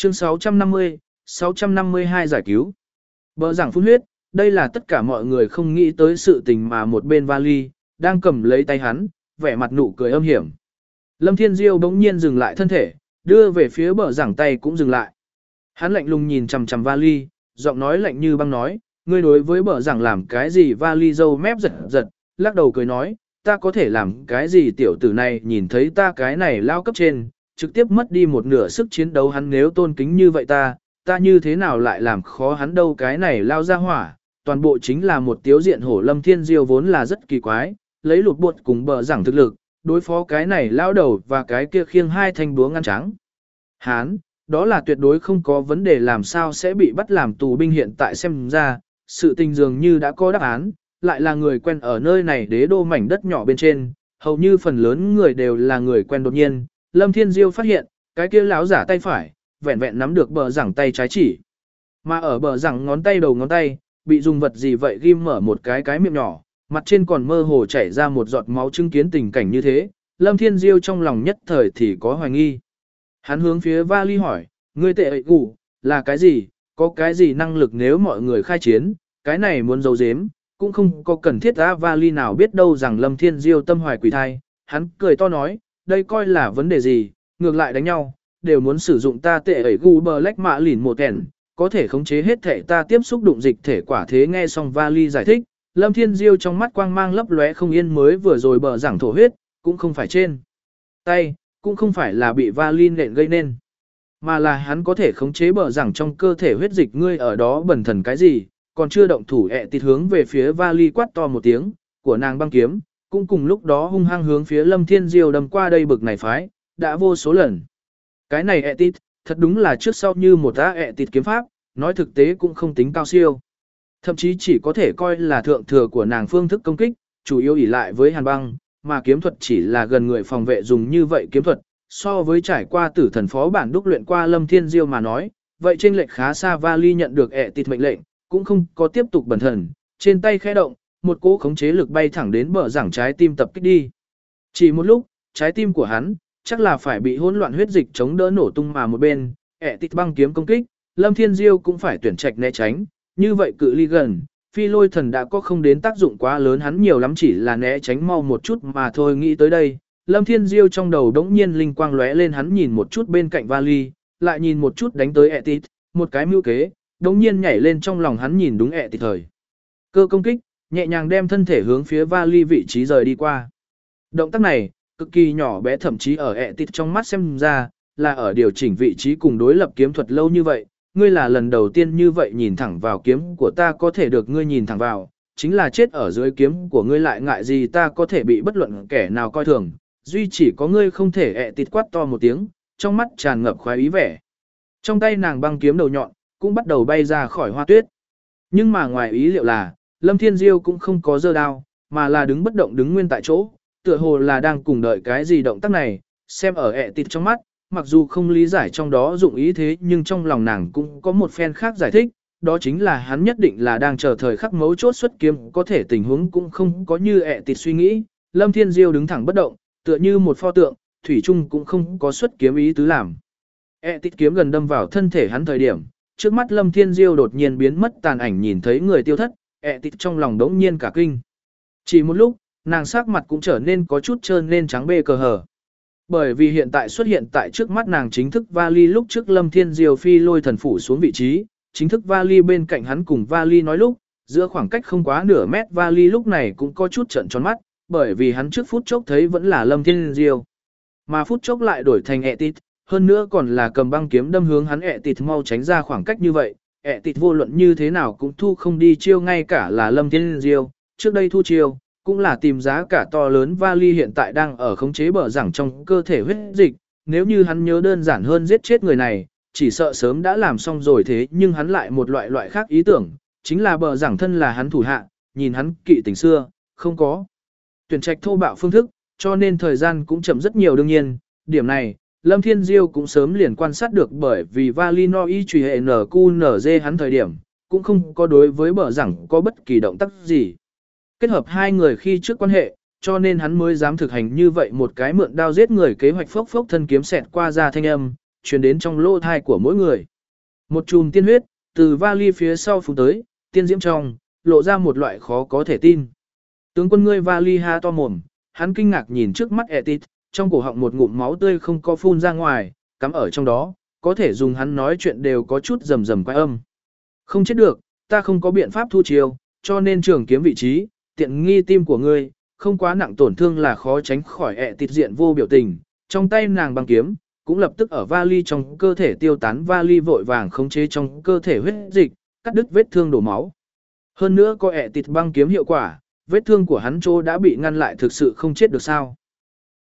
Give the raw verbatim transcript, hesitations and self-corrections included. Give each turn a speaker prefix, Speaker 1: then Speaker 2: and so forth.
Speaker 1: Chương sáu trăm năm mươi, sáu trăm năm mươi hai giải cứu. Bờ rằng phun huyết, đây là tất cả mọi người không nghĩ tới sự tình mà một bên vali, đang cầm lấy tay hắn, vẻ mặt nụ cười âm hiểm. Lâm Thiên Diêu bỗng nhiên dừng lại thân thể, đưa về phía bờ rằng tay cũng dừng lại. Hắn lạnh lùng nhìn chằm chằm vali, giọng nói lạnh như băng nói, ngươi đối với bờ rằng làm cái gì? Vali râu mép giật giật, lắc đầu cười nói, ta có thể làm cái gì? Tiểu tử này nhìn thấy ta cái này lao cấp trên, trực tiếp mất đi một nửa sức chiến đấu, hắn nếu tôn kính như vậy ta, ta như thế nào lại làm khó hắn đâu? Cái này lao ra hỏa, toàn bộ chính là một tiếu diện hổ. Lâm Thiên Diêu vốn là rất kỳ quái, lấy lụt buộc cùng bờ rằng thực lực, đối phó cái này lao đầu và cái kia khiêng hai thanh búa ngăn trắng. Hán, đó là tuyệt đối không có vấn đề, làm sao sẽ bị bắt làm tù binh? Hiện tại xem ra, sự tình dường như đã có đáp án, lại là người quen ở nơi này đế đô mảnh đất nhỏ bên trên, hầu như phần lớn người đều là người quen. Đột nhiên, Lâm Thiên Diêu phát hiện, cái kia lão giả tay phải, vẹn vẹn nắm được bờ rằng tay trái chỉ. Mà ở bờ rằng ngón tay đầu ngón tay, bị dùng vật gì vậy ghim mở một cái cái miệng nhỏ, mặt trên còn mơ hồ chảy ra một giọt máu. Chứng kiến tình cảnh như thế, Lâm Thiên Diêu trong lòng nhất thời thì có hoài nghi. Hắn hướng phía vali hỏi, ngươi tệ ệ gù, là cái gì, có cái gì năng lực? Nếu mọi người khai chiến, cái này muốn giấu giếm, cũng không có cần thiết. A vali nào biết đâu rằng Lâm Thiên Diêu tâm hoài quỷ thai, hắn cười to nói, đây coi là vấn đề gì, ngược lại đánh nhau, đều muốn sử dụng ta tệ ẩy gu black mạ lỉn một kèn, có thể khống chế hết thể ta tiếp xúc đụng dịch thể quả thế. Nghe xong vali giải thích, Lâm Thiên Diêu trong mắt quang mang lấp lóe không yên, mới vừa rồi bờ giảng thổ huyết, cũng không phải trên tay, cũng không phải là bị vali nện gây nên, mà là hắn có thể khống chế bờ giảng trong cơ thể huyết dịch. Ngươi ở đó bẩn thần cái gì, còn chưa động thủ? Ẹ tịt hướng về phía vali quát to một tiếng, của nàng băng kiếm, cũng cùng lúc đó hung hăng hướng phía Lâm Thiên Diêu đâm qua. Đây bực này phái, đã vô số lần. Cái này ẹ tịt, thật đúng là trước sau như một á ẹ tịt kiếm pháp, nói thực tế cũng không tính cao siêu. Thậm chí chỉ có thể coi là thượng thừa của nàng phương thức công kích, chủ yếu ỷ lại với hàn băng, mà kiếm thuật chỉ là gần người phòng vệ dùng. Như vậy kiếm thuật, so với trải qua tử thần phó bản đúc luyện qua Lâm Thiên Diêu mà nói, vậy chênh lệch khá xa. Vali nhận được ẹ tịt mệnh lệnh, cũng không có tiếp tục bẩn thần, trên tay khẽ động, một cỗ khống chế lực bay thẳng đến bờ giảng trái tim tập kích đi. Chỉ một lúc, trái tim của hắn chắc là phải bị hỗn loạn huyết dịch chống đỡ nổ tung, mà một bên ẹ tịt băng kiếm công kích, Lâm Thiên Diêu cũng phải tuyển trạch né tránh. Như vậy cự ly gần, phi lôi thần đã có không đến tác dụng quá lớn, hắn nhiều lắm chỉ là né tránh mau một chút mà thôi. Nghĩ tới đây, Lâm Thiên Diêu trong đầu đống nhiên linh quang lóe lên, hắn nhìn một chút bên cạnh vali, lại nhìn một chút đánh tới ẹ tịt, một cái mưu kế đống nhiên nhảy lên trong lòng hắn. Nhìn đúng ẹ tịt thời cơ công kích, nhẹ nhàng đem thân thể hướng phía vali vị trí rời đi qua. Động tác này cực kỳ nhỏ bé, thậm chí ở ẹ tịt trong mắt xem ra là ở điều chỉnh vị trí cùng đối lập kiếm thuật lâu như vậy. Ngươi là lần đầu tiên như vậy nhìn thẳng vào kiếm của ta, có thể được ngươi nhìn thẳng vào, chính là chết ở dưới kiếm của ngươi, lại ngại gì ta có thể bị bất luận kẻ nào coi thường, duy chỉ có ngươi không thể. Ẹ tịt quát to một tiếng, trong mắt tràn ngập khoái ý vẻ. Trong tay nàng băng kiếm đầu nhọn cũng bắt đầu bay ra khỏi hoa tuyết. Nhưng mà ngoài ý liệu là, Lâm Thiên Diêu cũng không có giơ đao, mà là đứng bất động, đứng nguyên tại chỗ, tựa hồ là đang cùng đợi cái gì. Động tác này, xem ở ẹ tịt trong mắt, mặc dù không lý giải trong đó dụng ý, thế nhưng trong lòng nàng cũng có một phen khác giải thích, đó chính là hắn nhất định là đang chờ thời khắc mấu chốt xuất kiếm. Có thể tình huống cũng không có như ẹ tịt suy nghĩ, Lâm Thiên Diêu đứng thẳng bất động, tựa như một pho tượng, thủy chung cũng không có xuất kiếm ý tứ làm. ẹ tịt kiếm gần đâm vào thân thể hắn thời điểm, trước mắt Lâm Thiên Diêu đột nhiên biến mất tàn ảnh, nhìn thấy người tiêu thất, ẹ tịt trong lòng đống nhiên cả kinh. Chỉ một lúc, nàng sắc mặt cũng trở nên có chút trơn nên trắng bê cờ hờ. Bởi vì hiện tại xuất hiện tại trước mắt nàng chính thức vali. Lúc trước Lâm Thiên Diêu phi lôi thần phủ xuống vị trí, chính thức vali bên cạnh hắn cùng vali nói lúc, giữa khoảng cách không quá nửa mét. Vali lúc này cũng có chút trợn tròn mắt, bởi vì hắn trước phút chốc thấy vẫn là Lâm Thiên Diêu, mà phút chốc lại đổi thành ẹ tịt, hơn nữa còn là cầm băng kiếm đâm hướng hắn. Ẹ tịt mau tránh ra khoảng cách như vậy, ẹ tịt vô luận như thế nào cũng thu không đi chiêu, ngay cả là Lâm Thiên Diêu trước đây thu chiêu cũng là tìm giá cả to lớn. Vali hiện tại đang ở khống chế bờ giảng trong cơ thể huyết dịch, nếu như hắn nhớ đơn giản hơn giết chết người này, chỉ sợ sớm đã làm xong rồi. Thế nhưng hắn lại một loại loại khác ý tưởng, chính là bờ giảng thân là hắn thủ hạ, nhìn hắn kỵ tình xưa, không có tuyển trạch thô bạo phương thức, cho nên thời gian cũng chậm rất nhiều. Đương nhiên, điểm này Lâm Thiên Diêu cũng sớm liền quan sát được, bởi vì vali no y truy hệ nờ cu nờ dê hắn thời điểm, cũng không có đối với bờ giảng có bất kỳ động tác gì. Kết hợp hai người khi trước quan hệ, cho nên hắn mới dám thực hành như vậy một cái mượn đao giết người kế hoạch. Phốc phốc thân kiếm xẹt qua ra thanh âm, truyền đến trong lỗ thai của mỗi người. Một chùm tiên huyết, từ vali phía sau phun tới, tiên diễm trong, lộ ra một loại khó có thể tin. Tướng quân ngươi vali ha to mồm, hắn kinh ngạc nhìn trước mắt Etit, trong cổ họng một ngụm máu tươi không có phun ra ngoài, cắm ở trong đó, có thể dùng hắn nói chuyện đều có chút rầm rầm quái âm. Không chết được, ta không có biện pháp thu chiêu, cho nên trường kiếm vị trí, tiện nghi tim của ngươi, không quá nặng tổn thương là khó tránh khỏi Etit diện vô biểu tình, trong tay nàng băng kiếm, cũng lập tức ở vali trong cơ thể tiêu tán vali vội vàng khống chế trong cơ thể huyết dịch, cắt đứt vết thương đổ máu. Hơn nữa có Etit băng kiếm hiệu quả, vết thương của hắn chỗ đã bị ngăn lại thực sự không chết được sao.